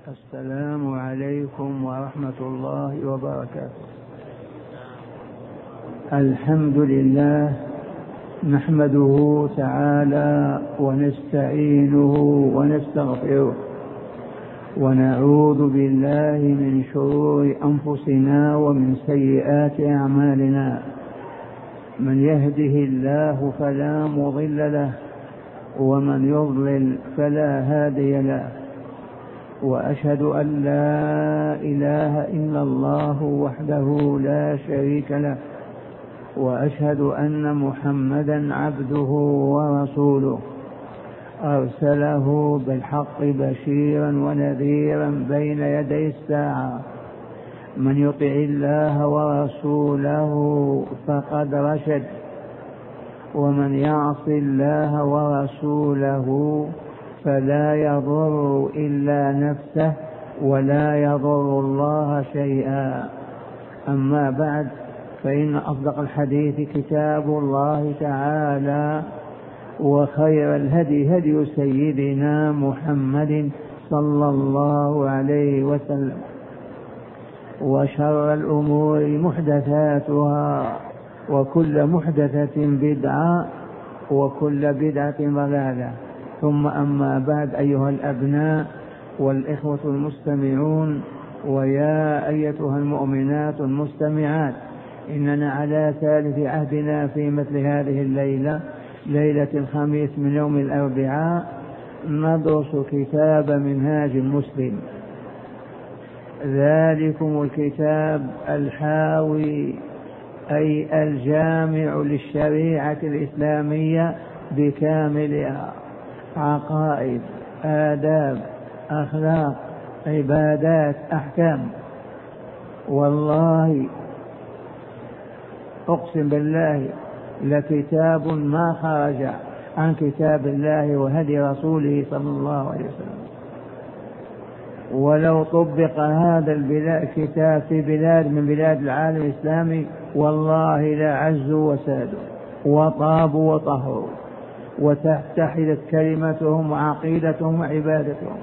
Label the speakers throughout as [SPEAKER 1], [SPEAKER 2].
[SPEAKER 1] السلام عليكم ورحمة الله وبركاته. الحمد لله نحمده تعالى ونستعينه ونستغفره ونعوذ بالله من شرور أنفسنا ومن سيئات أعمالنا. من يهده الله فلا مضل له ومن يضلل فلا هادي له، وأشهد أن لا إله إلا الله وحده لا شريك له، وأشهد أن محمدا عبده ورسوله أرسله بالحق بشيرا ونذيرا بين يدي الساعة. من يطع الله ورسوله فقد رشد، ومن يعص الله ورسوله فلا يضر إلا نفسه ولا يضر الله شيئا. أما بعد، فإن أصدق الحديث كتاب الله تعالى، وخير الهدي هدي سيدنا محمد صلى الله عليه وسلم، وشر الأمور محدثاتها، وكل محدثة بدعة، وكل بدعة ضلالة. ثم أما بعد، أيها الأبناء والإخوة المستمعون، ويا أيتها المؤمنات المستمعات، إننا على ثالث عهدنا في مثل هذه الليلة، ليلة الخميس من يوم الأربعاء، ندرس كتاب منهاج المسلم، ذلكم الكتاب الحاوي أي الجامع للشريعة الإسلامية بكاملها، عقائد، آداب، أخلاق، عبادات، أحكام. والله أقسم بالله لكتاب ما خرج عن كتاب الله وهدي رسوله صلى الله عليه وسلم. ولو طبق هذا الكتاب في بلاد من بلاد العالم الإسلامي، والله لعزوا وسادوا وطابوا وطهروا، وتتحدت كلمتهم وعقيدتهم وعبادتهم.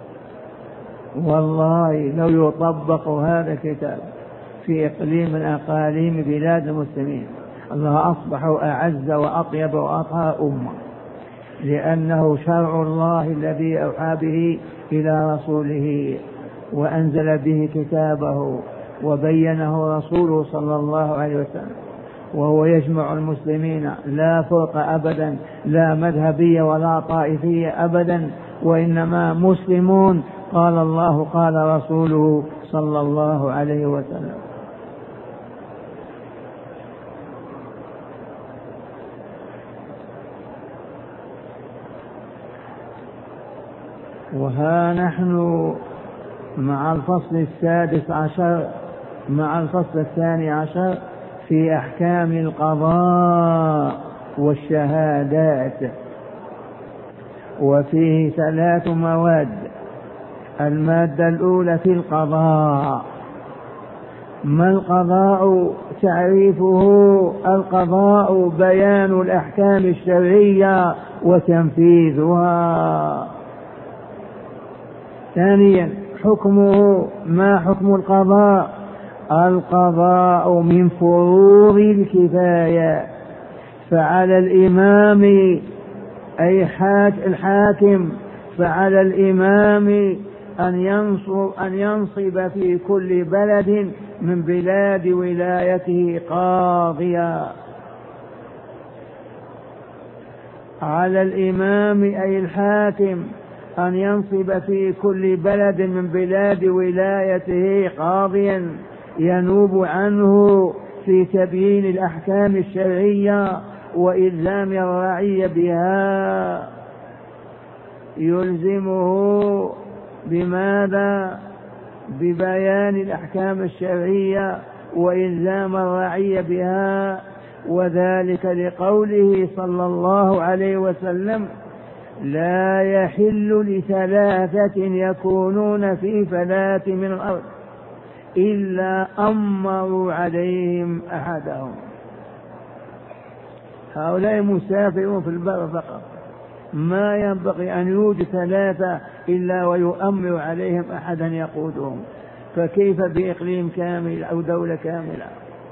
[SPEAKER 1] والله لو يطبق هذا الكتاب في إقليم من أقاليم بلاد المسلمين، الله أصبحوا أعز وأطيب وأطهر أمة، لأنه شرع الله الذي أوحى به إلى رسوله وأنزل به كتابه وبينه رسوله صلى الله عليه وسلم، وهو يجمع المسلمين لا فرق أبدا، لا مذهبية ولا طائفية أبدا، وإنما مسلمون، قال الله قال رسوله صلى الله عليه وسلم. وها نحن مع الفصل السادس عشر، مع الفصل الثاني عشر في أحكام القضاء والشهادات، وفيه 3 مواد. المادة الأولى في القضاء. ما القضاء؟ تعريفه: القضاء بيان الأحكام الشرعية وتنفيذها. ثانيا، حكمه. ما حكم القضاء؟ القضاء من فروض الكفاية، فعلى الإمام أي الحاكم، فعلى الإمام أن ينصب في كل بلد من بلاد ولايته قاضيا. على الإمام أي الحاكم أن ينصب في كل بلد من بلاد ولايته قاضيا ينوب عنه في تبيين الأحكام الشرعية وإلزام الرعية بها. يلزمه بماذا؟ ببيان الأحكام الشرعية وإلزام الرعية بها، وذلك لقوله صلى الله عليه وسلم: لا يحل ل3 يكونون في فلاة من الأرض إلا أمروا عليهم أحدهم. هؤلاء مسافرون في البر فقط، ما ينبغي أن يوجد ثلاثة إلا ويؤمر عليهم أحدا يقودهم، فكيف بإقليم كامل أو دولة كاملة؟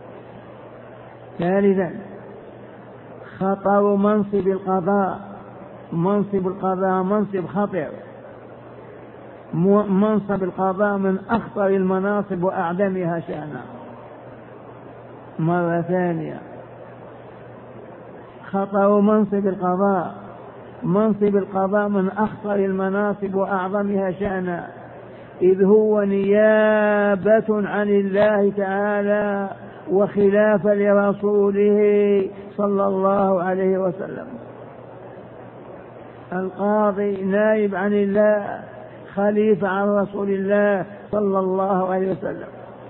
[SPEAKER 1] ثالثا خطر منصب القضاء. منصب القضاء منصب خطر، منصب القضاء من أخطر المناصب وأعظمها شأنا. مرة ثانية، خطر منصب القضاء، منصب القضاء من أخطر المناصب وأعظمها شأنا، إذ هو نيابة عن الله تعالى وخلافة لرسوله صلى الله عليه وسلم. القاضي نائب عن الله، خليفة عن رسول الله صلى الله عليه وسلم،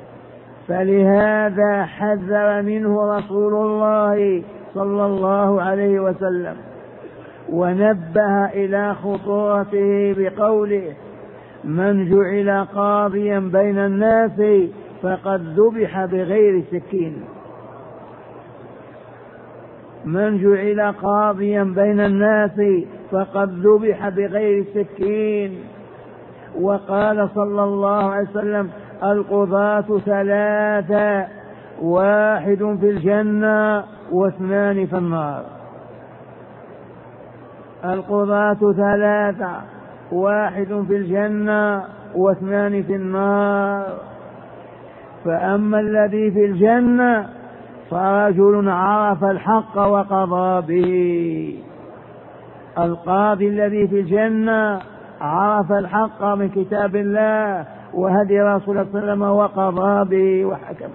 [SPEAKER 1] فلهذا حذر منه رسول الله صلى الله عليه وسلم ونبه إلى خطورته بقوله: من جعل قاضيا بين الناس فقد ذبح بغير سكين. من جعل قاضيا بين الناس فقد ذبح بغير سكين. وقال صلى الله عليه وسلم: القضاة ثلاثة، واحد في الجنة واثنان في النار. القضاة ثلاثة، واحد في الجنة واثنان في النار. فأما الذي في الجنة فرجل عرف الحق وقضى به. القاضي الذي في الجنة عرف الحق من كتاب الله وهدي رسول الله صلى الله عليه وسلم وقضى به وحكم.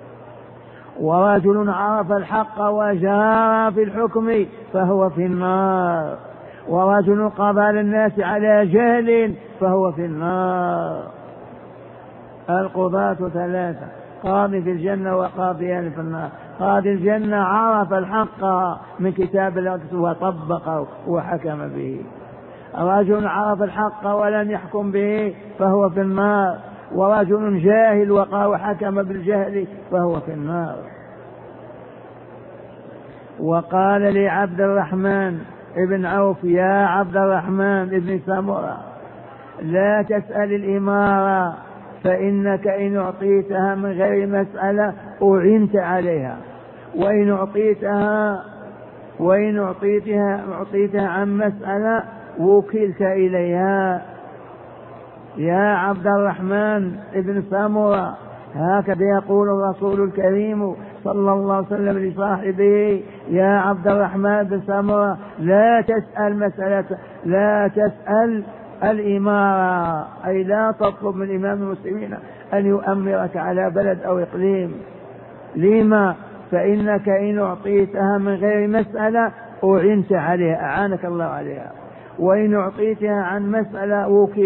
[SPEAKER 1] ورجل عرف الحق وجار في الحكم فهو في النار. ورجل قضى للناس على جهل فهو في النار. القضاة ثلاثة: قاضي في الجنة وقاضيان في النار. قاضي الجنة عرف الحق من كتاب الله وطبقه وحكم به. رجل عرف الحق ولم يحكم به فهو في النار. ورجل جاهل وحكم بالجهل فهو في النار. وقال لعبد الرحمن ابن عوف: يا عبد الرحمن ابن سمرة، لا تسأل الإمارة، فإنك إن أعطيتها من غير مسألة أعنت عليها، وإن أعطيتها عن مسألة وكلت إليها. يا عبد الرحمن ابن سمرة، هكذا يقول الرسول الكريم صلى الله عليه وسلم لصاحبه: يا عبد الرحمن بن سمرة، لا تسأل الإمارة، أي لا تطلب من إمام المسلمين أن يؤمرك على بلد أو إقليم. لما؟ فإنك إن أعطيتها من غير مسألة أعنت عليها، أعانك الله عليها، وإن أعطيتها عن مسألة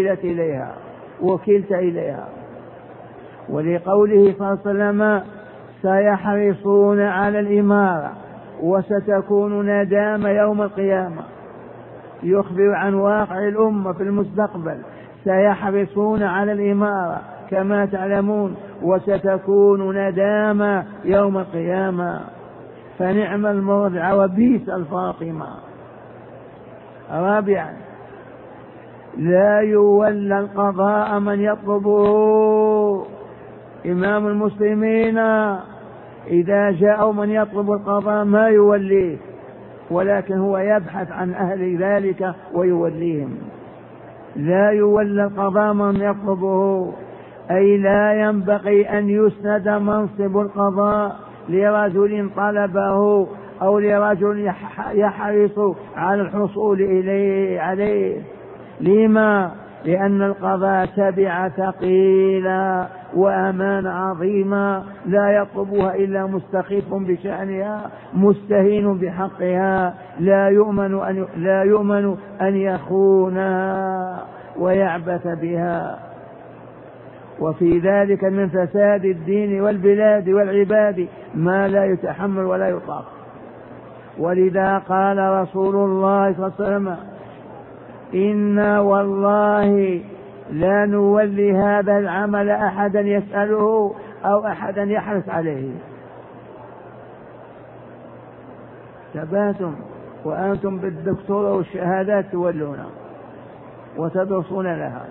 [SPEAKER 1] وكلت إليها. ولقوله صلى الله عليه وسلم: سيحرصون على الإمارة وستكون ندامة يوم القيامة. يخبر عن واقع الأمة في المستقبل. سيحرصون على الإمارة كما تعلمون، وستكون ندامة يوم القيامة. فنعم المرضع وبئس الفاطمة. رابعا: لا يولى القضاء من يطلبه. إمام المسلمين إذا جاءوا من يطلب القضاء ما يوليه، ولكن هو يبحث عن أهل ذلك ويوليهم. لا يولى القضاء من يطلبه، أي لا ينبغي أن يسند منصب القضاء لرجل طلبه أو لرجل يحرص على الحصول عليه. لما؟ لأن القضاء تبع ثقيلة وأمانة عظيمة لا يطلبها إلا مستخف بشأنها مستهين بحقها، لا يؤمن أن يخونها ويعبث بها. وفي ذلك من فساد الدين والبلاد والعباد ما لا يتحمل ولا يطاق. ولذا قال رسول الله صلى الله عليه وسلم: إنا والله لا نولي هذا العمل أحدا يسأله أو أحدا يحرص عليه. ثبات وأنتم بالدكتوراه والشهادات تولون وتدرسون لها.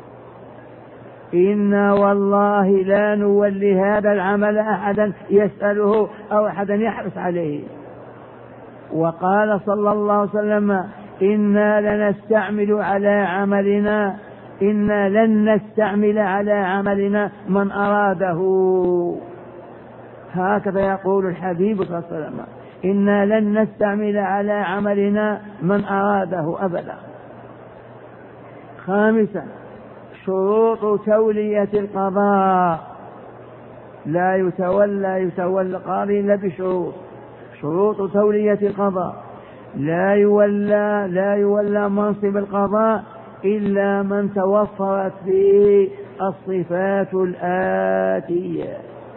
[SPEAKER 1] إنا والله لا نولي هذا العمل أحدا يسأله أو أحدا يحرص عليه. وقال صلى الله عليه وسلم إنا لنستعمل على عملنا، إنا لن نستعمل على عملنا من أراده. هكذا يقول الحبيب صلى الله عليه وسلم، إنا لن نستعمل على عملنا من أراده أبدا. خامسا شروط تولية القضاء. لا يتولى القاضي إلا بشروط. شروط تولية القضاء: لا يولى منصب القضاء إلا من توفرت فيه الصفات الآتية.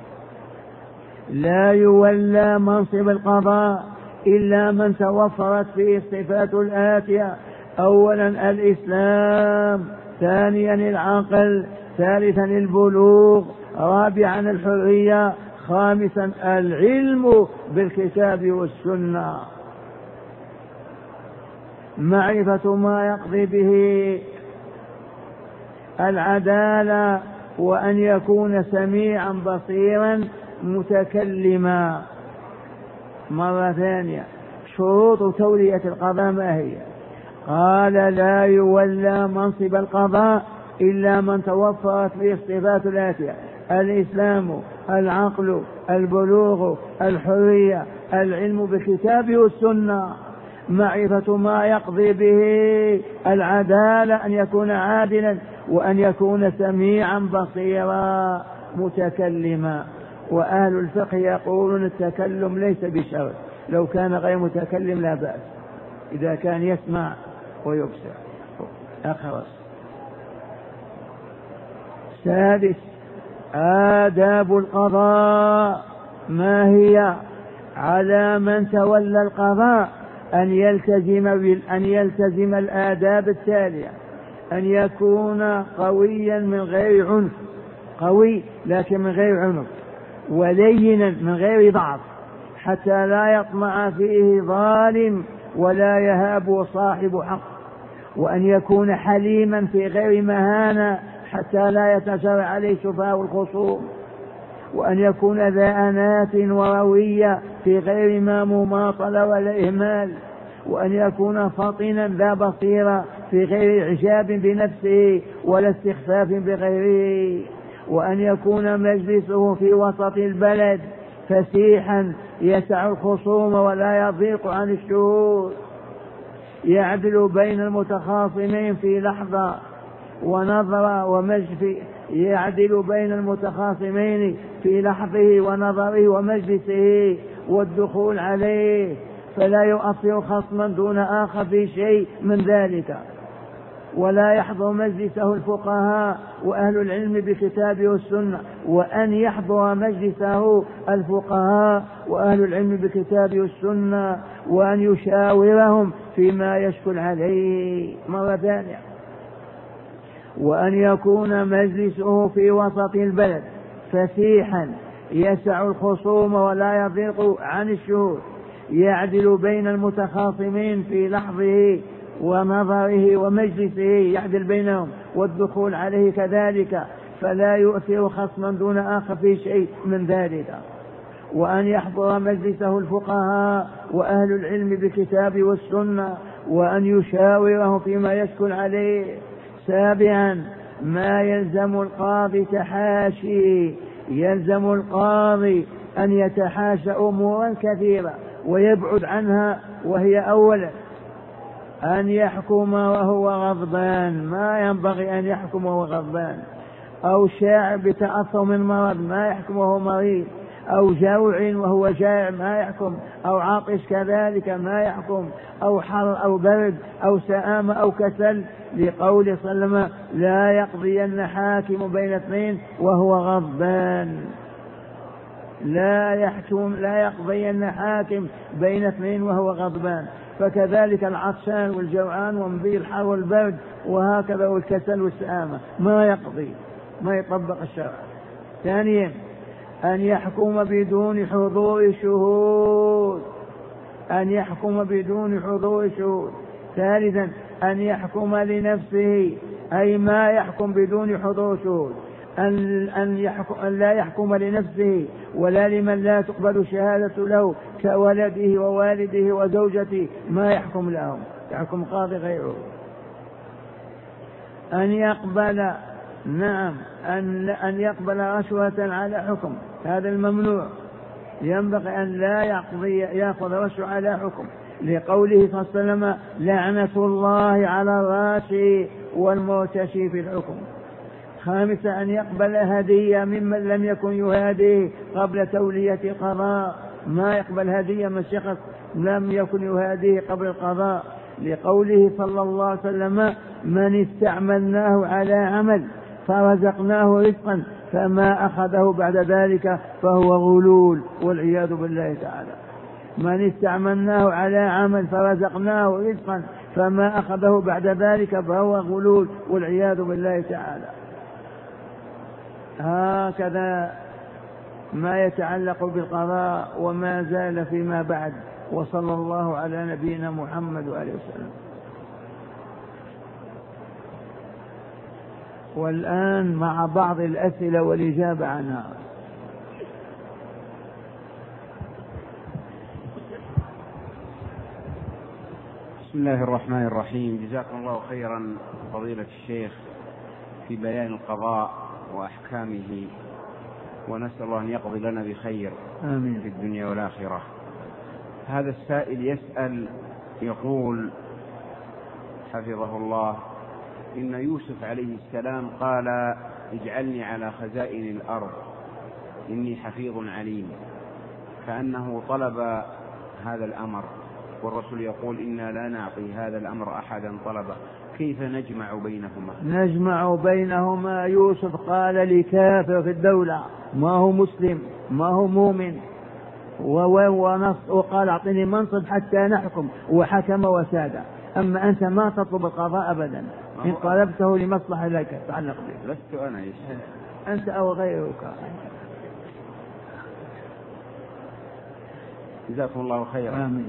[SPEAKER 1] لا يولى منصب القضاء إلا من توفرت فيه الصفات الآتية: أولا الإسلام، ثانيا العقل، ثالثا البلوغ، رابعا الحرية، خامسا العلم بالكتاب والسنة. معرفة ما يقضي به، العدالة، وأن يكون سميعا بصيرا متكلما. مرة ثانية شروط تولية القضاء ما هي؟ قال لا يولى منصب القضاء إلا من توفرت فيه الصفات الآتية: الإسلام، العقل، البلوغ، الحرية، العلم بالكتاب والسنة. معرفة ما يقضي به، العدالة، أن يكون عادلا، وأن يكون سميعا بصيرا متكلما. وأهل الفقه يقولون التكلم ليس بشرط، لو كان غير متكلم لا بأس إذا كان يسمع ويبصر. أخرس. سادس آداب القضاء. ما هي؟ على من تولى القضاء أن يلتزم الآداب التالية: أن يكون قويا من غير عنف، قوي لكن من غير عنف، ولينا من غير ضعف، حتى لا يطمع فيه ظالم ولا يهاب صاحب حق، وأن يكون حليما في غير مهانة حتى لا يتجرى عليه سفهاء الخصوم، وأن يكون ذا أنات وروية في غير ما مماطلة ولا إهمال، وأن يكون فطنا ذا بصيرة في غير إعجاب بنفسه ولا استخفاف بغيره، وأن يكون مجلسه في وسط البلد فسيحا يسع الخصوم ولا يضيق عن الشهود، يعدل بين المتخاصمين في لحظة ونظرة ومجلس، يعدل بين المتخاصمين في لحظه ونظره ومجلسه والدخول عليه، فلا يؤثر خصما دون آخر في شيء من ذلك، ولا يحضر مجلسه الفقهاء وأهل العلم بالكتاب والسنة، وأن يحضر مجلسه الفقهاء وأهل العلم بالكتاب والسنة وأن يشاورهم فيما يشكل عليه. مرة ثانية، وأن يكون مجلسه في وسط البلد فسيحا يسع الخصوم ولا يضيق عن الشهود، يعدل بين المتخاصمين في لحظه ونظره ومجلسه، يعدل بينهم والدخول عليه كذلك، فلا يؤثر خصما دون آخر في شيء من ذلك، وأن يحضر مجلسه الفقهاء وأهل العلم بالكتاب والسنة وأن يشاوره فيما يشكل عليه. سابعا ما يلزم القاضي تحاشي، يلزم القاضي أن يتحاشى أمورا كثيرة ويبعد عنها، وهي أولا أن يحكم وهو غضبان، ما ينبغي أن يحكم وهو غضبان، أو شاعر بتأثر من مرض ما يحكم وهو مريض، أو جوع وهو جائع ما يحكم، أو عاطش كذلك ما يحكم، أو حر أو برد أو سآمة أو كسل، لقول صلى الله عليه وسلم لا يقضين حاكم بين اثنين وهو غضبان. لا يقضين حاكم بين اثنين وهو غضبان. فكذلك العطشان والجوعان ومضي الحر والبرد وهكذا، والكسل والسآمة ما يقضي، ما يطبق الشرع. ثانيا أن يحكم بدون حضور شهود، أن يحكم بدون حضور شهود. ثالثا أن يحكم لنفسه، أي ما يحكم بدون حضور شهود، أن لا يحكم لنفسه ولا لمن لا تقبل شهادة له كولده ووالده وزوجته، ما يحكم لهم، يحكم قاضي غيره. أن يقبل أن يقبل رشوة على حكم، هذا الممنوع، ينبغي أن لا يأخذ رشوة على حكم، لقوله صلى الله عليه وسلم لعنة الله على الراشي والمرتشي في الحكم. خامسا أن يقبل هدية ممن لم يكن يهاديه قبل تولية القضاء، ما يقبل هدية من شخص لم يكن يهاديه قبل القضاء، لقوله صلى الله عليه وسلم من استعملناه على عمل فرزقناه رزقا فما أخذه بعد ذلك فهو غلول والعياذ بالله تعالى. من استعملناه على عمل فرزقناه رزقا فما أخذه بعد ذلك فهو غلول والعياذ بالله تعالى. هكذا ما يتعلق بالقضاء وما زال فيما بعد. وصلى الله على نبينا محمد وآله وسلم. والآن مع بعض الأسئلة والإجابة عنها.
[SPEAKER 2] بسم الله الرحمن الرحيم. جزاكم الله خيرا فضيلة الشيخ في بيان القضاء وأحكامه، ونسأل الله أن يقضي لنا بخير
[SPEAKER 1] آمين
[SPEAKER 2] في الدنيا والآخرة. هذا السائل يسأل يقول حفظه الله: إن يوسف عليه السلام قال اجعلني على خزائن الأرض إني حفيظ عليم، كأنه طلب هذا الأمر، والرسول يقول إنا لا نعطي هذا الأمر أحدا طلبه، كيف نجمع بينهما؟
[SPEAKER 1] نجمع بينهما. يوسف قال لكافر في الدولة ما هو مسلم ما هو مؤمن، وقال أعطني منصب حتى نحكم، وحكم وساد. أما أنت ما تطلب القضاء أبدا، إن طلبته لمصلحة لك تعلق به.
[SPEAKER 2] لست أنا يا شيخ،
[SPEAKER 1] أنت أو غيرك.
[SPEAKER 2] جزاكم الله خيرا.
[SPEAKER 1] آمين.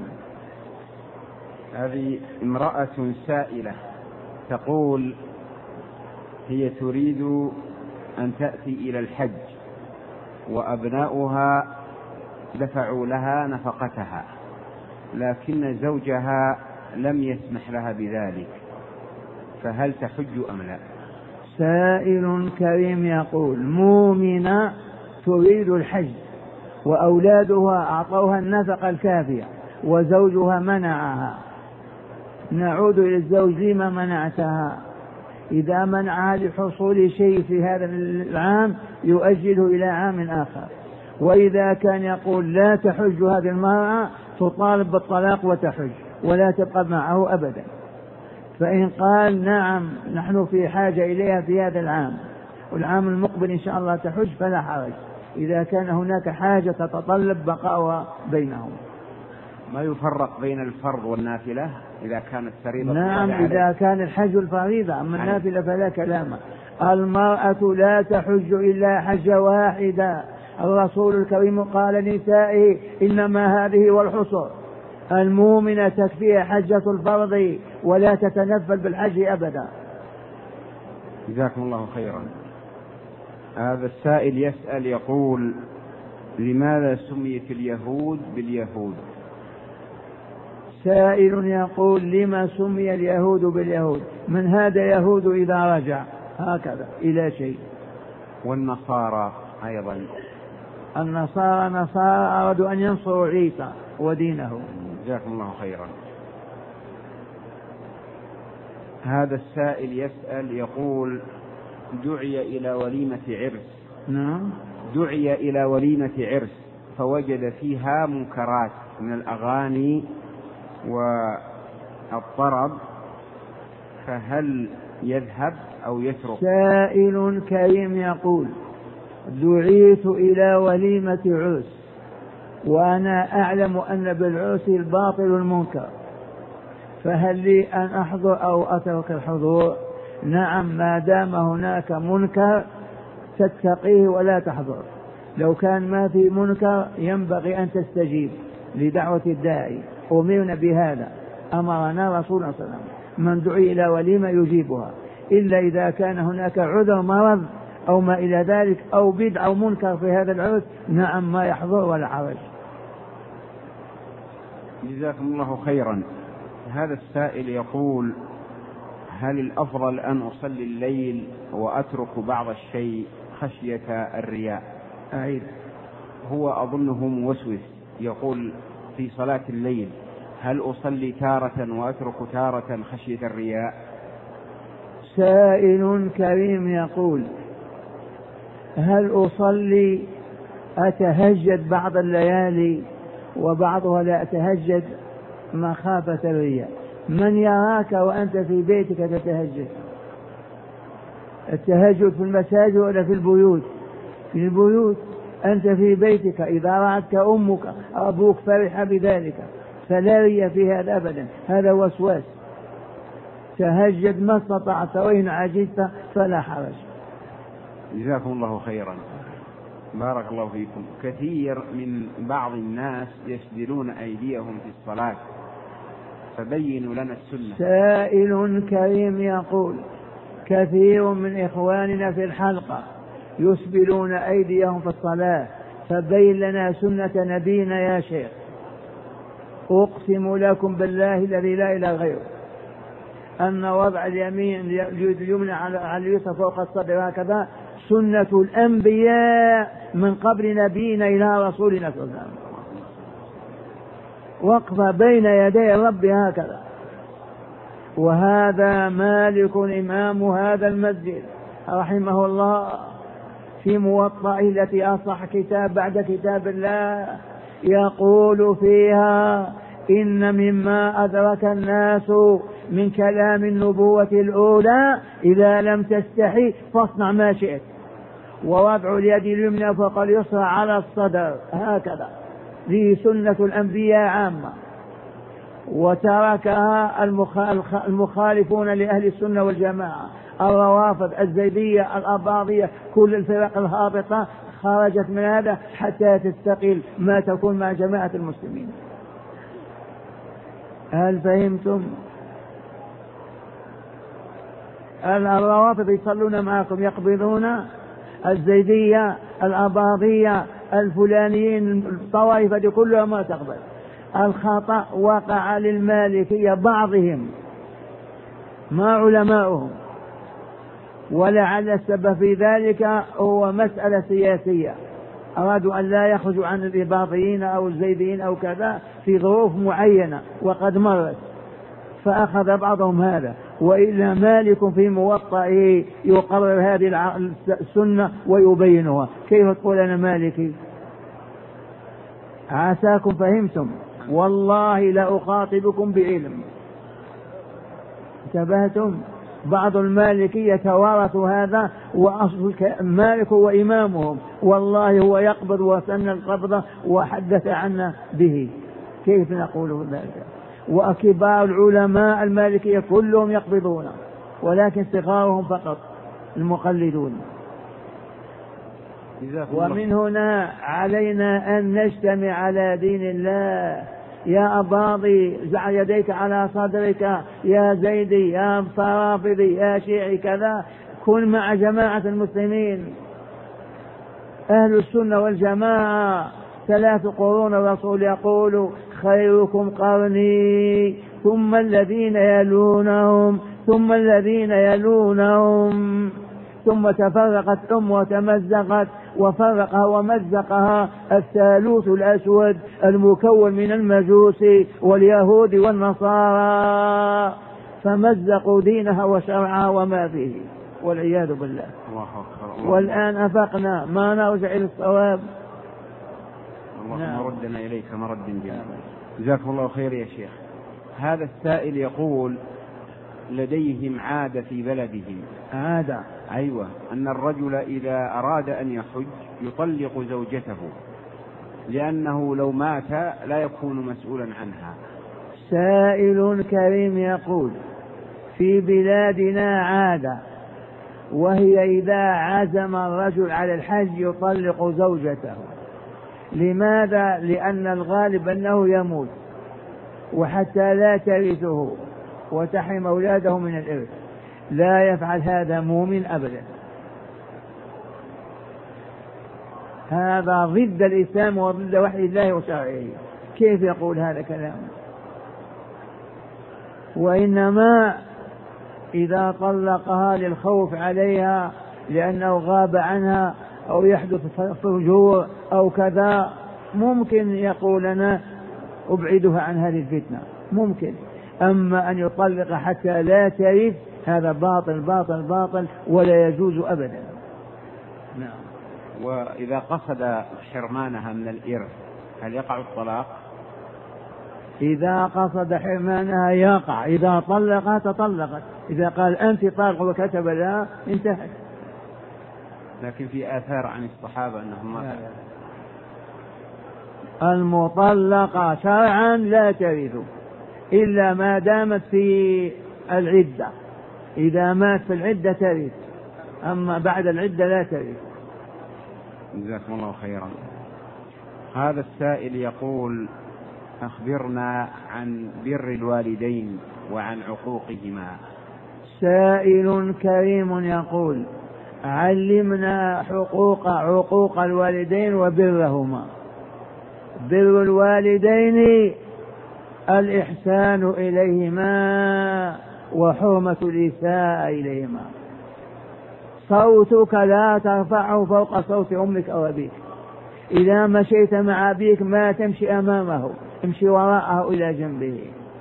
[SPEAKER 2] هذه امرأة سائلة تقول هي تريد أن تأتي إلى الحج، وأبناؤها دفعوا لها نفقتها، لكن زوجها لم يسمح لها بذلك، فهل تحج أم لا؟
[SPEAKER 1] سائل كريم يقول مؤمنة تريد الحج وأولادها أعطوها النفقة الكافية وزوجها منعها، نعود إلى الزوج: لما منعتها؟ إذا منعها لحصول شيء في هذا العام يؤجله إلى عام آخر. وإذا كان يقول لا تحج هذه المرأة تطالب بالطلاق وتحج ولا تبقى معه أبدا. فإن قال نعم نحن في حاجة إليها في هذا العام والعام المقبل إن شاء الله تحج فلا حرج، إذا كان هناك حاجة تتطلب بقاء بينهم.
[SPEAKER 2] ما يفرق بين الفرض والنافلة إذا كانت فريضة؟
[SPEAKER 1] نعم إذا كان الحج الفريضة، أما النافلة فلا كلام. المرأة لا تحج إلا حجة واحدة. الرسول الكريم قال لنسائه إنما هذه والحصر. المؤمنة تكفيها حجة الفرض ولا تتنفل بالحج أبدا.
[SPEAKER 2] جزاكم الله خيرا. هذا السائل يسأل يقول لماذا سميت اليهود باليهود؟
[SPEAKER 1] سائل يقول لما سمي اليهود باليهود؟ من هذا يهود إذا رجع هكذا إلى شيء.
[SPEAKER 2] والنصارى أيضا؟
[SPEAKER 1] النصارى أرادوا أن ينصروا عيسى ودينه.
[SPEAKER 2] جزاكم الله خيرا. هذا السائل يسأل يقول دعي إلى وليمة عرس.
[SPEAKER 1] نعم.
[SPEAKER 2] دعي إلى وليمة عرس فوجد فيها منكرات من الأغاني والطرب، فهل يذهب أو يترك؟
[SPEAKER 1] سائل كريم يقول دعيت إلى وليمة عرس وأنا أعلم أن بالعرس الباطل المنكر، فهل لي أن أحضر أو أترك الحضور؟ نعم، ما دام هناك منكر تتقيه ولا تحضر. لو كان ما في منكر ينبغي أن تستجيب لدعوة الداعي، أمرنا بهذا، أمرنا رسولنا صلى الله عليه وسلم من دعي إلى وليمة يجيبها، إلا إذا كان هناك عذر مرض أو ما إلى ذلك أو بدع أو منكر في هذا العذر، نعم ما يحضر ولا حرج.
[SPEAKER 2] جزاكم الله خيرا. هذا السائل يقول: هل الأفضل أن أصلي الليل وأترك بعض الشيء خشية الرياء؟
[SPEAKER 1] أعيد.
[SPEAKER 2] هو أظنه موسوس، يقول في صلاة الليل: هل أصلي تارة وأترك تارة خشية الرياء؟
[SPEAKER 1] سائل كريم يقول: هل أصلي أتهجد بعض الليالي وبعضها لا أتهجد مخافة الرياء؟ من يراك وأنت في بيتك تتهجد؟ التهجد في المساجد ولا في البيوت؟ في البيوت. أنت في بيتك إذا رأتك أمك أو أبوك فرح بذلك، فلا رياء في هذا أبدا، هذا وسواس. تهجد ما استطعت، وإن عجزت فلا حرج.
[SPEAKER 2] جزاكم الله خيرا. بارك الله فيكم. كثير من بعض الناس يسدلون أيديهم في الصلاة، فبينوا لنا السنة.
[SPEAKER 1] سائل كريم يقول: كثير من إخواننا في الحلقة يسبلون أيديهم في الصلاة، فبين لنا سنة نبينا يا شيخ. أقسم لكم بالله الذي لا إله غيره أن وضع اليمنى على اليسرى فوق الصدر هكذا سنة الأنبياء من قبل نبينا إلى رسولنا صلى الله عليه وسلم. وقف بين يدي الرب هكذا. وهذا مالك إمام هذا المسجد رحمه الله في موطئه التي أصح كتاب بعد كتاب الله يقول فيها: إن مما أدرك الناس من كلام النبوة الأولى إذا لم تستحي فاصنع ما شئت، ووضع اليد اليمنى فوق اليسرى على الصدر هكذا، ذي سنة الأنبياء عامة، وتركها المخالفون لأهل السنة والجماعة، الروافض، الزيدية، الأباضية، كل الفرق الهابطة خرجت من هذا حتى تستقل ما تكون مع جماعة المسلمين. هل فهمتم؟ الروافض يصلون معكم يقبضون، الزيدية، الأباضية، الفلانيين، الطوائف دي كلها ما تقبل. الخطأ وقع للمالكية بعضهم ما علماؤهم، ولعل السبب في ذلك هو مسألة سياسية، أرادوا أن لا يخرجوا عن الإباضيين أو الزيديين أو كذا في ظروف معينة وقد مرت، فأخذ بعضهم هذا. وإلا مالك في موطئه يقرر هذه السنة ويبينها، كيف تقول أنا مالكي؟ عساكم فهمتم. والله لا أخاطبكم بعلم. انتبهتم؟ بعض المالكية يتوارثوا هذا، وأصل مالك هو إمامهم، والله هو يقبض وسن القبضة وحدث عنا به، كيف نقول ذلك؟ وكبار العلماء المالكية كلهم يقبضون، ولكن صغارهم فقط المقلدون. ومن هنا علينا أن نجتمع على دين الله. يا أباضي زع يديك على صدرك، يا زيدي، يا فرافضي، يا شيعي كذا، كن مع جماعة المسلمين. أهل السنة والجماعة 3 قرون الرسول يقول: خيركم قرني ثم الذين يلونهم ثم الذين يلونهم. ثم تفرقت وتمزقت وفرقها ومزقها الثالوث الأسود المكون من المجوس واليهود والنصارى، فمزقوا دينها وشرعها وما فيه، والعياذ بالله. والآن أفقنا ما نرجع إلى الصواب.
[SPEAKER 2] اللهم ردنا إليك مرد جميل. جزاكم الله خير يا شيخ. هذا السائل يقول: لديهم عادة في بلدهم،
[SPEAKER 1] عادة،
[SPEAKER 2] أيوة، أن الرجل إذا أراد أن يحج يطلق زوجته لأنه لو مات لا يكون مسؤولا عنها.
[SPEAKER 1] سائل كريم يقول: في بلادنا عادة، وهي إذا عزم الرجل على الحج يطلق زوجته. لماذا؟ لأن الغالب أنه يموت، وحتى لا ترثه وتحرم أولاده من الإرث. لا يفعل هذا مؤمن أبدا. هذا ضد الإسلام وضد وحي الله وشرعه. كيف يقول هذا كلام؟ وإنما إذا طلقها للخوف عليها لأنه غاب عنها أو يحدث فجور أو كذا ممكن يقول لنا أبعدها عن هذه الفتنة، ممكن. أما أن يطلق حتى لا ترث هذا باطل باطل باطل ولا يجوز أبدا.
[SPEAKER 2] نعم. وإذا قصد حرمانها من الإرث هل يقع الطلاق؟
[SPEAKER 1] إذا قصد حرمانها يقع. إذا طلقها تطلقت. إذا قال أنت طالق وكتب لها انتهت.
[SPEAKER 2] لكن في آثار عن الصحابة أنهم ما
[SPEAKER 1] المطلقة شرعا لا ترث إلا ما دامت في العدة. إذا مات في العدة ترث، أما بعد العدة لا ترث.
[SPEAKER 2] جزاكم الله خيرا. هذا السائل يقول: أخبرنا عن بر الوالدين وعن عقوقهما.
[SPEAKER 1] سائل كريم يقول: علمنا عقوق الوالدين وبرهما. بر الوالدين الإحسان إليهما وحرمة الإساءة إليهما. صوتك لا ترفعه فوق صوت أمك أو أبيك. إذا مشيت مع أبيك ما تمشي أمامه، امشي وراءه إلى جنبه.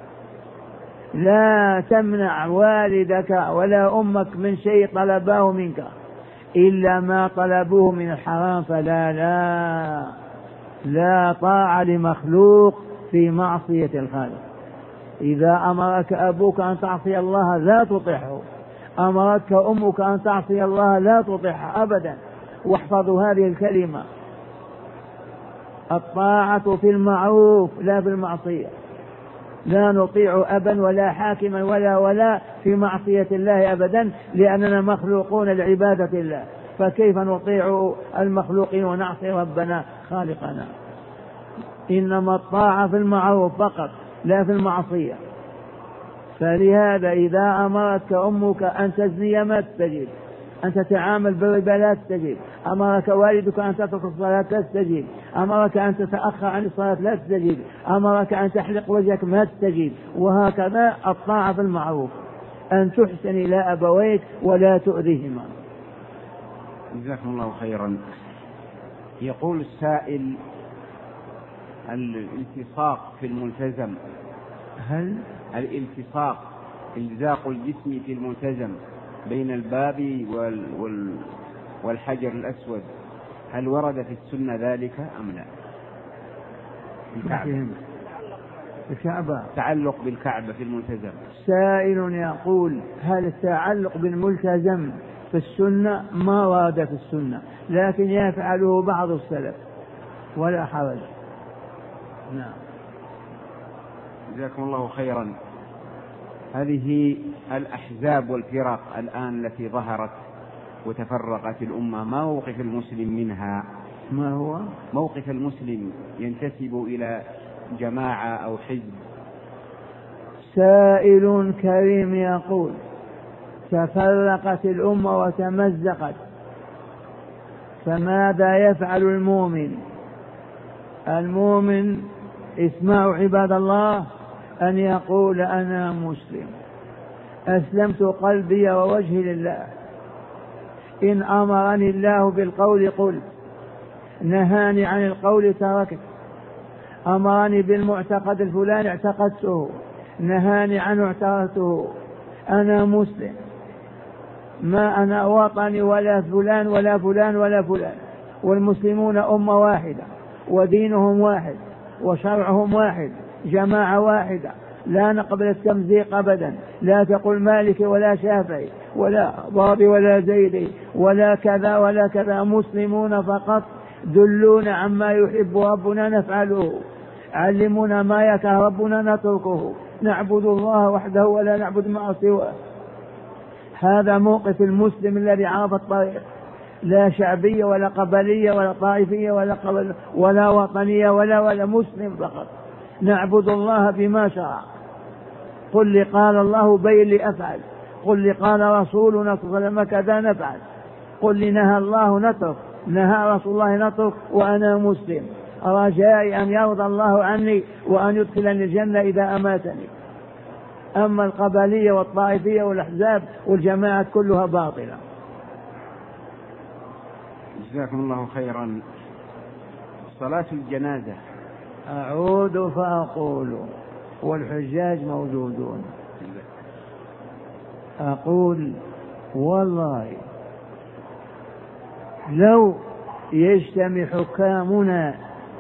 [SPEAKER 1] لا تمنع والدك ولا أمك من شيء طلباه منك إلا ما طلبوه من الحرام، فلا لا طاعة لمخلوق في معصية الخالق. إذا أمرك أبوك أن تعصي الله لا تطيعه، أمرتك أمك أن تعصي الله لا تطيعها أبدا. واحفظوا هذه الكلمة: الطاعة في المعروف لا في المعصية. لا نطيع أبا ولا حاكما ولا في معصية الله أبدا، لأننا مخلوقون لعبادة الله، فكيف نطيع المخلوقين ونعصي ربنا خالقنا؟ إنما الطاعة في المعروف فقط لا في المعصية. فلهذا إذا أمرتك أمك أن تزني ما تستجيب، أن تتعامل بالربا لا تستجيب، أمرك والدك أن تترك الصلاة لا تستجيب، أمرك أن تتأخر عن الصلاة لا تستجيب، أمرك أن تحلق وجهك ما تستجيب. وهكذا الطاعة في المعروف، أن تحسن إلى أبويك ولا تؤذيهما.
[SPEAKER 2] جزاكم الله خيرا. يقول السائل: الالتصاق في الملتزم،
[SPEAKER 1] هل
[SPEAKER 2] الالتصاق إلزاق الجسم في الملتزم بين الباب والحجر الأسود، هل ورد في السنة ذلك أم لا؟
[SPEAKER 1] الكعبة،
[SPEAKER 2] تعلق بالكعبة في الملتزم.
[SPEAKER 1] سائل يقول: هل التعلق بالملتزم في السنة؟ ما ورد في السنة، لكن يفعله بعض السلف ولا حرج. نعم.
[SPEAKER 2] جزاكم الله خيرا. هذه الأحزاب والفرق الآن التي ظهرت وتفرقت الأمة، ما موقف المسلم منها؟
[SPEAKER 1] ما هو
[SPEAKER 2] موقف المسلم ينتسب إلى جماعة أو حزب؟
[SPEAKER 1] سائل كريم يقول: تفرقت الأمة وتمزقت، فماذا يفعل المؤمن؟ المؤمن اسمعوا عباد الله أن يقول: أنا مسلم، أسلمت قلبي ووجهي لله، إن أمرني الله بالقول قلت، نهاني عن القول تركت، أمرني بالمعتقد الفلاني اعتقدته، نهاني عنه اعتقدته. أنا مسلم، ما أنا وطني ولا فلان ولا فلان ولا فلان، والمسلمون أمة واحدة ودينهم واحد وشرعهم واحد، جماعة واحدة، لا نقبل التمزيق أبدا. لا تقول مالكي ولا شافعي ولا ضابي ولا زيدي ولا كذا ولا كذا، مسلمون فقط. دلونا عما يحب ربنا نفعله، علمونا ما يكره ربنا نتركه، نعبد الله وحده ولا نعبد مع سواه. هذا موقف المسلم الذي عرف الطريق، لا شعبية ولا قبلية ولا طائفية ولا وطنية ولا مسلم فقط. نعبد الله بما شرع. قل لي قال الله بين لي أفعل، قل لي قال رسولنا صلى الله عليه وسلم كذا نفعل، قل لي نهى الله نترك، نهى رسول الله نترك وأنا مسلم، رجائي أن يرضى الله عني وأن يدخلني الجنة إذا أماتني. أما القبلية والطائفية والأحزاب والجماعات كلها باطلة.
[SPEAKER 2] جزاكم الله خيرا. صلاة الجنازة
[SPEAKER 1] أعود فأقول والحجاج موجودون، أقول والله لو يجتمع حكامنا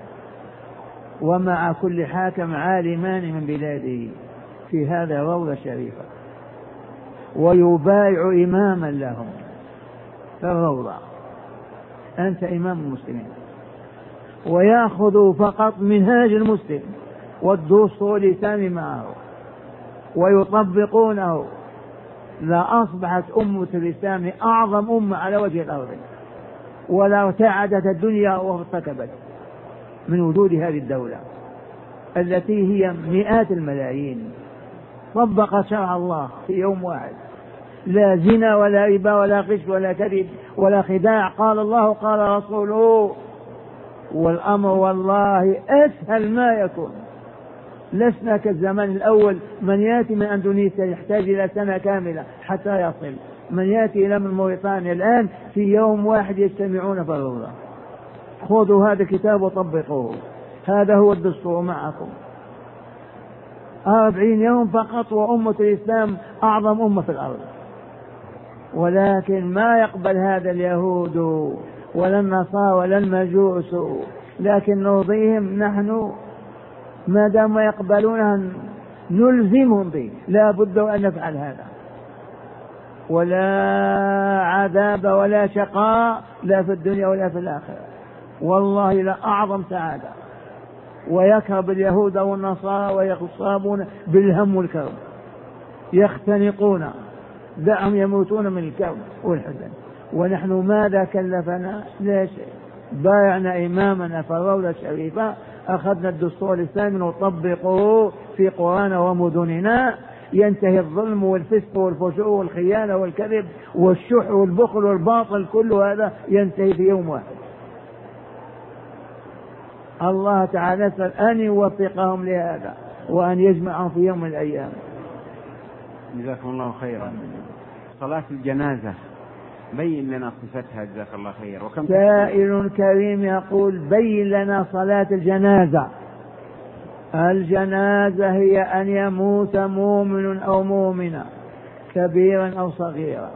[SPEAKER 1] ومع كل حاكم عالمان من بلاده في هذا روضة شريفة ويبايع إماما لهم في الروضة، أنت إمام المسلمين، ويأخذوا فقط منهاج المسلم والدستور الإسلامي معه ويطبقونه، لا أصبحت أمة الإسلام أعظم أمة على وجه الأرض، ولا ارتعدت الدنيا وارتكبت من وجود هذه الدولة التي هي مئات الملايين طبقت شرع الله في يوم واحد، لا زنا ولا ربا ولا غش ولا كذب ولا خداع، قال الله قال رسوله، والأمر والله أسهل ما يكون. لسنا كالزمان الأول، من يأتي من أندونيسيا يحتاج إلى سنة كاملة حتى يصل، من يأتي إلى من موريتانيا الآن في يوم واحد يجتمعون في الروضة. خذوا هذا الكتاب وطبقوه، هذا هو الدستور معكم، 40 يوم فقط وأمة الإسلام أعظم أمة في الأرض. ولكن ما يقبل هذا اليهود ولا النصارى ولا المجوس، لكن نرضيهم نحن ما دام يقبلونها نلزمهم به، لا بد أن نفعل هذا، ولا عذاب ولا شقاء لا في الدنيا ولا في الآخرة، والله لا أعظم سعادة. ويكرب اليهود والنصارى ويصابون بالهم والكرب، يختنقون، دعهم يموتون من الكرب والحزن، ونحن ماذا كلفنا؟ لا شيء، بايعنا إمامنا في الروضة الشريفة، أخذنا الدستور الإسلامي ونطبقه في قرانا ومدننا، ينتهي الظلم والفسق والفجور والخيانة والكذب والشح والبخل والباطل، كل هذا ينتهي في يوم واحد. الله تعالى نسأل أن يوفقهم لهذا وأن يجمعهم في يوم من الأيام.
[SPEAKER 2] جزاكم الله خيرا. صلاة الجنازة بين لنا صفتها جزاك الله خير. وكم
[SPEAKER 1] سائل كريم يقول بين لنا صلاة الجنازة. الجنازة هي أن يموت مؤمن أو مؤمنة كبيرا أو صغيرا،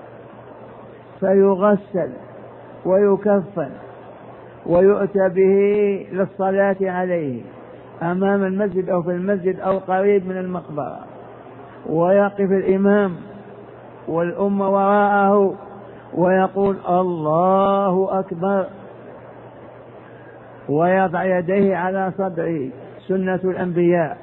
[SPEAKER 1] فيغسل ويكفن ويؤتى به للصلاة عليه أمام المسجد أو في المسجد أو قريب من المقبرة، ويقف الإمام والأمة وراءه ويقول الله أكبر، ويضع يديه على صدره سنة الأنبياء،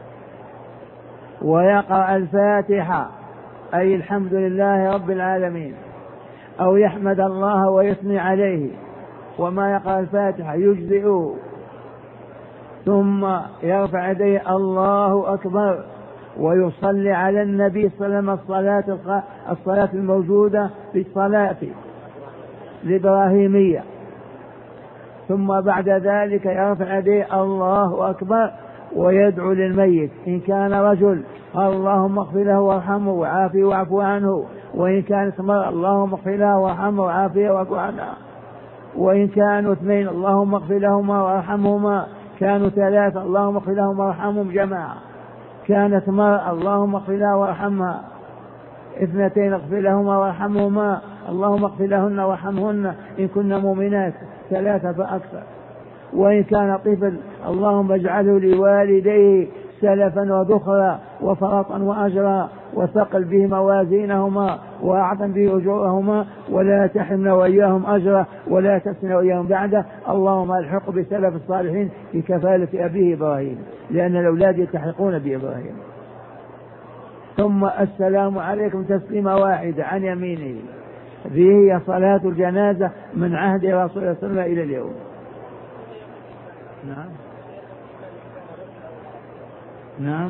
[SPEAKER 1] ويقرأ الفاتحة أي الحمد لله رب العالمين، أو يحمد الله ويثني عليه، وما يقرأ الفاتحة يجزئه، ثم يرفع يديه الله أكبر ويصلي على النبي صلى الله عليه وسلم الصلاة الموجودة في الصلاة الإبراهيمية، ثم بعد ذلك يرفع يديه الله أكبر ويدعو للميت، إن كان رجل اللهم اغفر له وارحمه وعافيه واعف عنه، وإن كانت امرأة اللهم اغفر له وارحمه وعافيه واعف عنها، وإن كانوا اثنين اللهم اغفر لهما وارحمهما، كانوا ثلاثة اللهم اغفر لهما وارحمهم جماعة، كانت مرأة اللهم اغفر لها وارحمها، اثنتين اغفر لهما وارحمهما اللهم اغفر لهن وارحمهن إن كن مؤمنات، ثلاثة فأكثر، وإن كان طفل اللهم اجعله لوالديه سلفا وذخرا وفرطا وأجرا، وثقل به موازينهما وأعظم به أجورهما، ولا تحرمنا وإياهم أجرا ولا تفتنا وإياهم بعده، اللهم الحق بسلف الصالحين في كفالة أبيه إبراهيم، لأن الأولاد يلتحقون بإبراهيم. ثم السلام عليكم تسليمة واحدة عن يمينه. هذه هي صلاة الجنازة من عهد رسول الله صلى الله عليه وسلم إلى اليوم. نعم. نعم.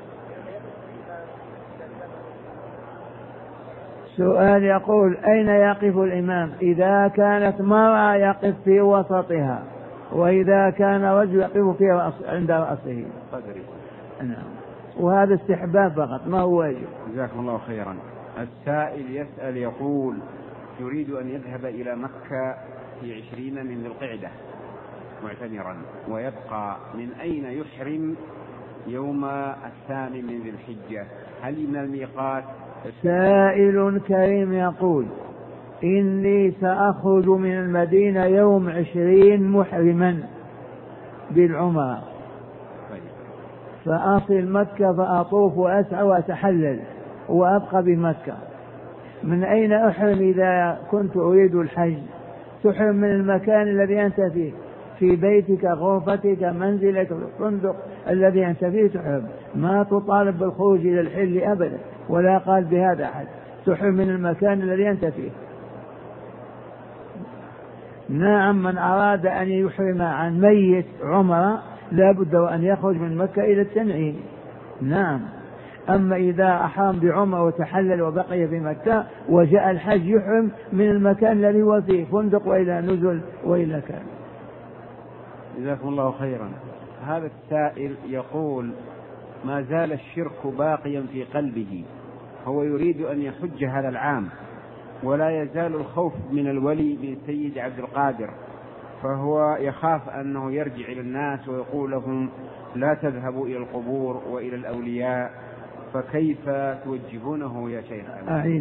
[SPEAKER 1] سؤال يقول أين يقف الإمام؟ إذا كانت مرأة يقف في وسطها، وإذا كان رجل يقف في عند رأسه. نعم. وهذا استحباب فقط ما هو واجب.
[SPEAKER 2] جزاكم الله خيرا. السائل يسأل يقول يريد أن يذهب إلى مكة في 20 من ذي القعدة معتمرا، ويبقى من أين يحرم يوم 2 من ذي الحجة؟ هل من الميقات؟
[SPEAKER 1] سائل كريم يقول إني سأخرج من المدينة يوم 20 محرما بالعمرة، فأصل مكة فأطوف وأسعى وأتحلل وأبقى بمكة. من أين أحرم إذا كنت أريد الحج؟ تحرم من المكان الذي أنت فيه، في بيتك، غرفتك، منزلك، الفندق الذي أنت فيه تحرم. ما تطالب بالخروج إلى الحل أبدا، ولا قال بهذا أحد. تحرم من المكان الذي أنت فيه. نعم. من أراد أن يحرم عن ميت عمرة لا بد وأن يخرج من مكة إلى التنعيم. نعم. أما إذا أحرم بعمرة وتحلل وبقي في مكة وجاء الحج يحرم من المكان الذي هو فيه، فندق وإلى نزل وإلى كان.
[SPEAKER 2] جزاكم الله خيرا. هذا السائل يقول ما زال الشرك باقيا في قلبه، هو يريد أن يحج هذا العام، ولا يزال الخوف من الولي من سيد عبد القادر، فهو يخاف أنه يرجع إلى الناس ويقول لهم لا تذهبوا إلى القبور وإلى الأولياء، فكيف توجهونه يا شيخ؟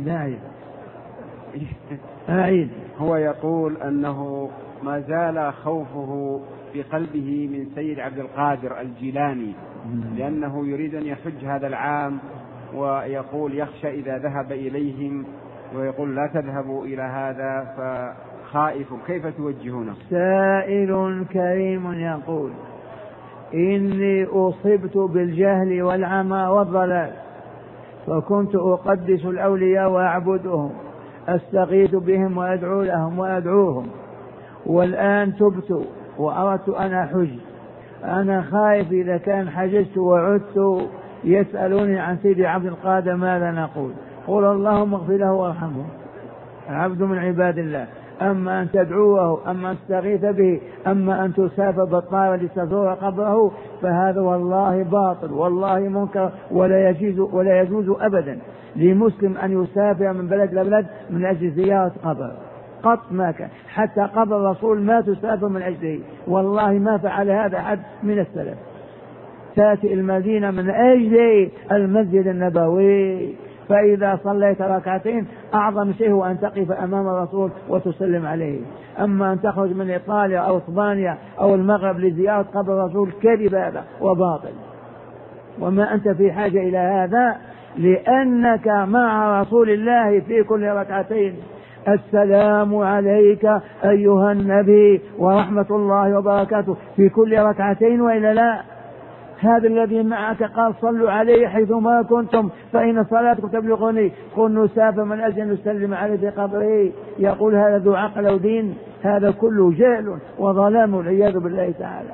[SPEAKER 1] أعيد.
[SPEAKER 2] هو يقول أنه ما زال خوفه في قلبه من سيد عبد القادر الجيلاني، لأنه يريد أن يحج هذا العام، ويقول يخشى إذا ذهب إليهم ويقول لا تذهبوا إلى هذا، فخائف. كيف توجهونه؟
[SPEAKER 1] سائل كريم يقول إني أصبت بالجهل والعمى والضلال، فكنت أقدس الأولياء وأعبدهم، أستغيث بهم وأدعو لهم وأدعوهم، والآن تبت وأردت أن أحج. أنا خائف إذا كان حججت وعدت يسألوني عن سيدي عبد القادر ماذا نقول؟ قل اللهم اغفر له وارحمه، عبد من عباد الله. أما أن تدعوه، أما أن تستغيث به، أما أن تسافر بالطائرة لتزور قبره، فهذا والله باطل، والله منكر، ولا يجوز أبدا لمسلم أن يسافر من بلد لبلد من أجل زيارة قبر. قط ما كان، حتى قبر الرسول ما تسافر من أجله، والله ما فعل هذا أحد من السلف. تأتي المدينة من أجل المسجد النبوي، فإذا صليت ركعتين أعظم شيء هو أن تقف أمام الرسول وتسلم عليه. أما أن تخرج من إيطاليا أو إسبانيا أو المغرب لزيارة قبر الرسول كذب هذا وباطل، وما أنت في حاجة إلى هذا، لأنك مع رسول الله في كل ركعتين السلام عليك أيها النبي ورحمة الله وبركاته في كل ركعتين، وإلا لا؟ هذا الذي معك قال صلوا عليه حيثما كنتم فإن صلاتكم تبلغني، قل نسافر من أجل نسلم عليه في قبره. يقول هذا ذو عقل ودين؟ هذا كله جهل وظلام والعياذ بالله تعالى.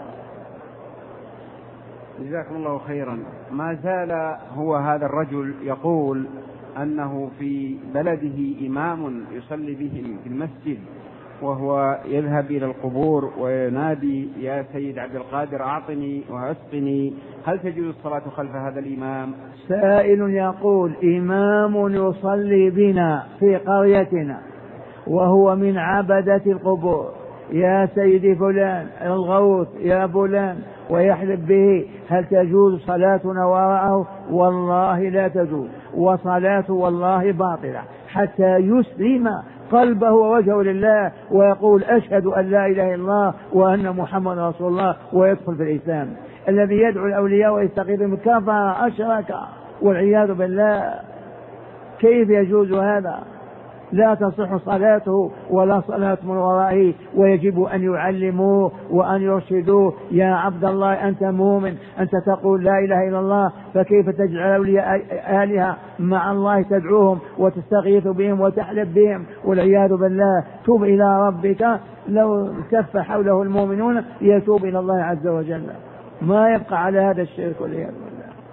[SPEAKER 2] جزاكم الله خيرا. ما زال هو هذا الرجل يقول أنه في بلده إمام يصلي بهم في المسجد، وهو يذهب إلى القبور وينادي يا سيد عبد القادر أعطني وأسقني. هل تجوز الصلاة خلف هذا الإمام؟
[SPEAKER 1] سائل يقول إمام يصلي بنا في قريتنا وهو من عبدة القبور، يا سيدي فلان الغوث يا فلان، ويحلف به، هل تجوز صلاتنا وراءه؟ والله لا تجوز، وصلاته والله باطلة حتى يسلم قلبه ووجهه لله ويقول أشهد أن لا إله إلا الله وأن محمد رسول الله ويدخل في الإسلام. الذي يدعو الأولياء ويستغيث بهم كفر أشرك والعياذ بالله. كيف يجوز هذا؟ لا تصح صلاته ولا صلاة من ورائه، ويجب أن يعلموه وأن يرشدوه. يا عبد الله أنت مؤمن، أنت تقول لا إله إلا الله، فكيف تجعل أولياء آلهة مع الله تدعوهم وتستغيث بهم وتحلف بهم والعياذ بالله؟ توب إلى ربك. لو كف حوله المؤمنون يتوب إلى الله عز وجل، ما يبقى على هذا الشرك والعياذ بالله.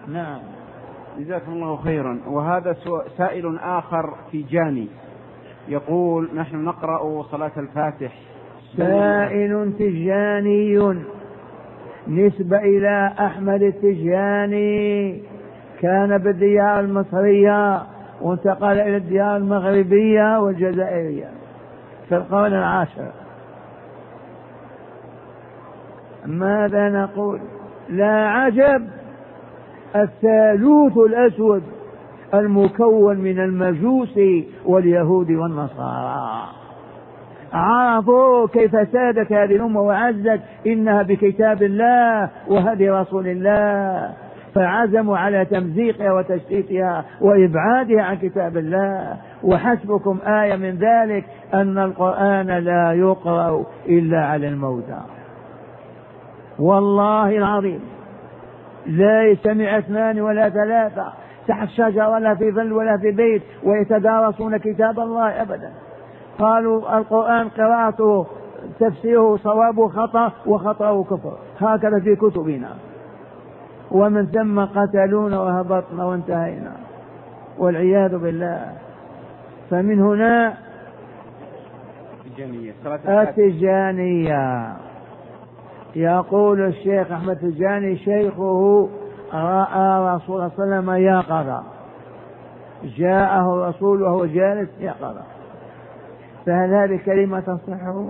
[SPEAKER 1] نعم.
[SPEAKER 2] جزاكم الله خيرا. وهذا سائل آخر في جاني يقول: نحن نقرأ صلاة الفاتح.
[SPEAKER 1] سائل تجاني نسبة إلى أحمد التجاني، كان بالديار المصرية وانتقل إلى الديار المغربية والجزائرية في القرن العاشر. ماذا نقول؟ لا عجب، الثالوث الأسود المكون من المجوس واليهود والنصارى عرفوا كيف سادت هذه الأمة وعزت إنها بكتاب الله وهدي رسول الله، فعزموا على تمزيقها وتشتيتها وإبعادها عن كتاب الله. وحسبكم آية من ذلك أن القرآن لا يقرأ إلا على الموتى، والله العظيم لا يجتمع 2 ولا 3 تحت شجرة ولا في ظل ولا في بيت ويتدارسون كتاب الله أبدا. قالوا القرآن قراءته تفسيره صوابه خطأ وخطأه كفر، هكذا في كتبنا، ومن ثم قتلونا وهبطنا وانتهينا والعياذ بالله. فمن هنا التجانية. يقول الشيخ أحمد التجاني شيخه رأى رسول الله صلى الله عليه وسلم يقظة، جاءه الرسول وهو جالس يقظة، فهل هذه كلمة تصح؟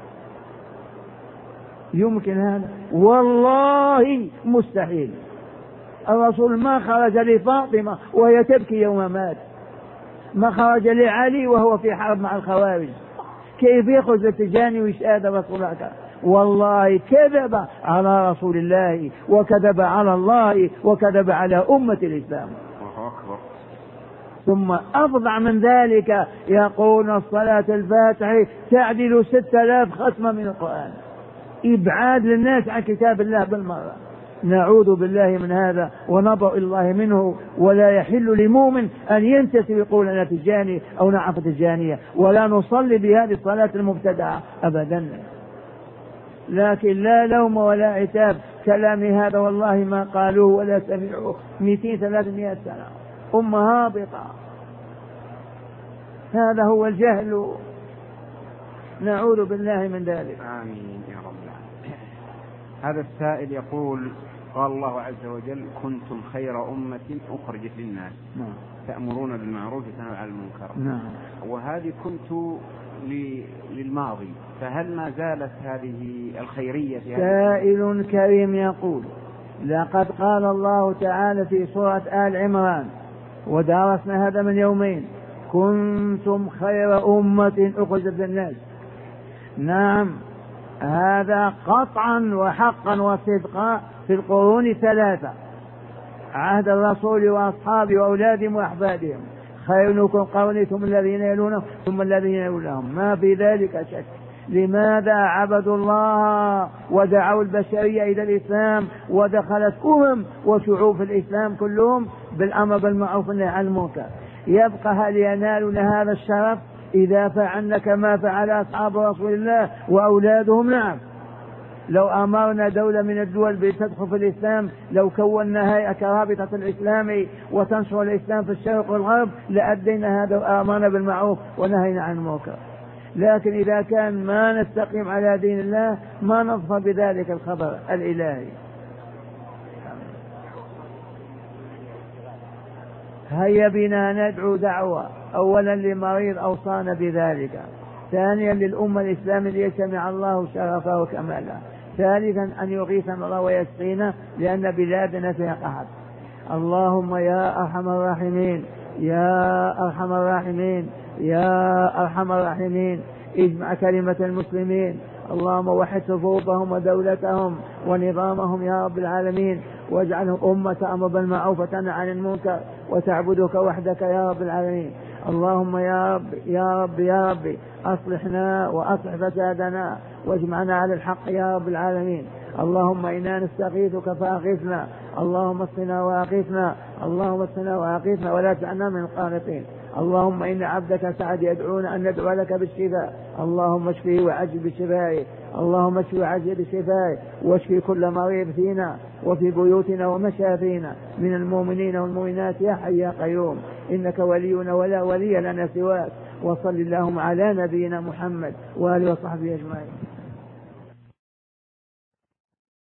[SPEAKER 1] يمكن هذا؟ والله مستحيل. الرسول ما خرج لفاطمة وهي تبكي يوم مات، ما خرج لعلي وهو في حرب مع الخوارج، كيف يخرج التجاني ويشهد رسول الله؟ والله كذب على رسول الله وكذب على الله وكذب على أمة الإسلام. ثم أفظع من ذلك يقول الصلاة الفاتحة تعدل 6000 ختمة من القرآن، إبعاد للناس عن كتاب الله بالمرة. نعوذ بالله من هذا ونبرأ الله منه. ولا يحل لمؤمن أن ينتسب يقول أنا تجاني أو نعرف تجانية، ولا نصلي بهذه الصلاة المبتدعة أبدا. لكن لا لوم ولا عتاب، كلامي هذا والله ما قالوه ولا سمعوه 200-300 سنة، أمة هابطة. هذا هو الجهل، نعوذ بالله من ذلك.
[SPEAKER 2] آمين يا رب العالمين. هذا السائل يقول: قال الله عز وجل: كنتم خير أمة أخرجت للناس تأمرون بالمعروف وتنهون عن المنكر. وهذه كنت للماضي، فهل ما زالت هذه الخيرية في
[SPEAKER 1] سائل كريم يقول: لقد قال الله تعالى في سورة آل عمران، ودارسنا هذا من يومين: كنتم خير أمة أخرجت للناس. نعم، هذا قطعا وحقا وصدقا في القرون 3، عهد الرسول وأصحابه وأولادهم وأحفادهم، خيركم قرني ثم الذين يلونهم ثم الذين يلونهم، ما في ذلك شك. لماذا عبدوا الله ودعوا البشرية إلى الإسلام، ودخلت وشعوب في الإسلام كلهم بالأمر بالمعروف والنهي عن المنكر. يبقى هل ينالنا هذا الشرف إذا فعلنا كما فعل أصحاب رسول الله وأولادهم؟ نعم، لو أمرنا دولة من الدول بتدخل في الإسلام، لو كونا هيئة كرابطة الإسلام وتنشر الإسلام في الشرق والغرب لأدينا هذا وآمرنا بالمعروف ونهينا عن المنكر. لكن إذا كان ما نستقيم على دين الله ما نظفر بذلك الخبر الإلهي. هيا بنا ندعو دعوة، أولا لمريض أوصانا بذلك، ثانيا للأمة الإسلامية ليجتمع الله شرفها وكمالها، ثالثا أن يغيثنا الله ويسقينا لأن بلادنا فيها قحط. اللهم يا أرحم الراحمين يا أرحم الراحمين يا أرحم الراحمين اجمع كلمة المسلمين، اللهم وحد صفوفهم ودولتهم ونظامهم يا رب العالمين، واجعلهم أمة أمر بالمعروف وتنهى عن المنكر وتعبدك وحدك يا رب العالمين. اللهم يا رب يا رب يا رب أصلحنا وأصلح فسادنا واجمعنا على الحق يا رب العالمين. اللهم إنا نستغيثك فأغثنا، اللهم اسقنا وأغثنا، اللهم اسقنا وأغثنا ولا تجعلنا من القانطين. اللهم إن عبدك سعد يدعونا أن ندعو لك بالشفاء، اللهم اشفه وعجل بشفائه، اللهم اشفه وعجل بشفائه، واشفي كل مريض فينا وفي بيوتنا ومشافينا من المؤمنين والمؤمنات يا حي يا قيوم، إنك ولينا ولا ولي لنا سواك. وصل اللهم على نبينا محمد وآله وصحبه أجمعين.